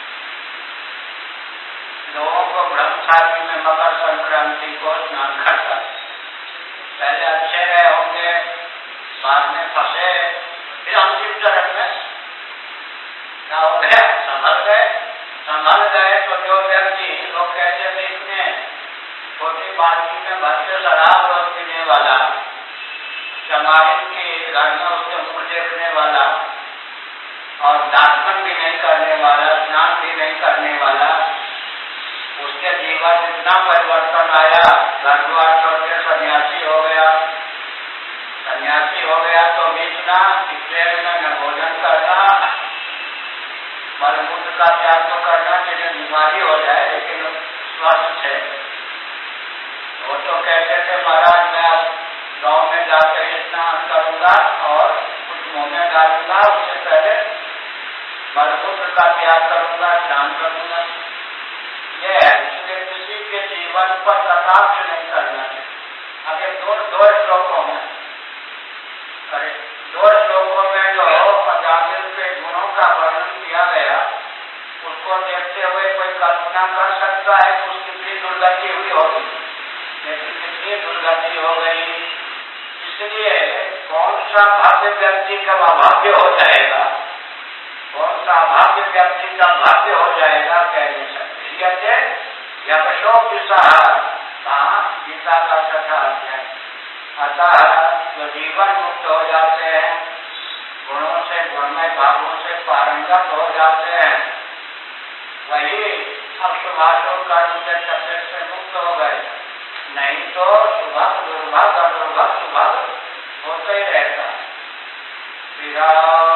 लोगों को भ्रम था कि मैं मकर संक्रांति को स्नान करता, पहले अच्छे रहे होंगे, बाद में फंसे, फिर अंतिम चरण में क्या हो गया? संभल गए। तो जो व्यक्ति लोग कहते थे इतने छोटी बाल्टी में भर के शराब रोज पीने वाला, चमारिन के घर में उसके मुख देखने वाला और दातन भी नहीं करने वाला, स्नान भी नहीं करने वाला, उसके जीवन इतना परिवर्तन आया। घर द्वार छोड़ के सन्यासी हो गया। सन्यासी हो गया तो भी इतना पेड़ में न भोजन करना, मलमूत्र का त्याग तो करना, जिन्हें बीमारी हो जाए लेकिन स्वस्थ है। वो तो कहते थे महाराज मैं अब गाँव में जाकर स्नान करूंगा और कुछ मुँह में डालूंगा, उससे पहले मलमूत्र का त्याग करूंगा, स्नान करूंगा। ये है, इसलिए किसी के जीवन पर कटाक्ष नहीं करना है। आगे दो श्लोकों में अरे 2 श्लोकों में जो पंजाबी के गुणों का वर्णन किया गया, उसको देखते हुए कोई कल्पना कर सकता है कि उसकी कितनी दुर्गति हुई होगी, लेकिन कितनी दुर्गति हो गई। इसलिए कौन सा भाग्य व्यक्ति का अभाग्य हो जाएगा, कौन सा अभाग्य व्यक्ति का भाग्य हो जाएगा कह नहीं सकते। यशो विषाह कहा गीता का छठा अध्याय। अतः जो जीवन मुक्त हो जाते हैं, गुणों से गुणमय भावों से पारंगत हो जाते हैं, वही अब शुभाशुभ कर्म के चक्कर से मुक्त हो गए। नहीं तो शुभग दुर्भग और दुर्भग शुभग होते ही रहता।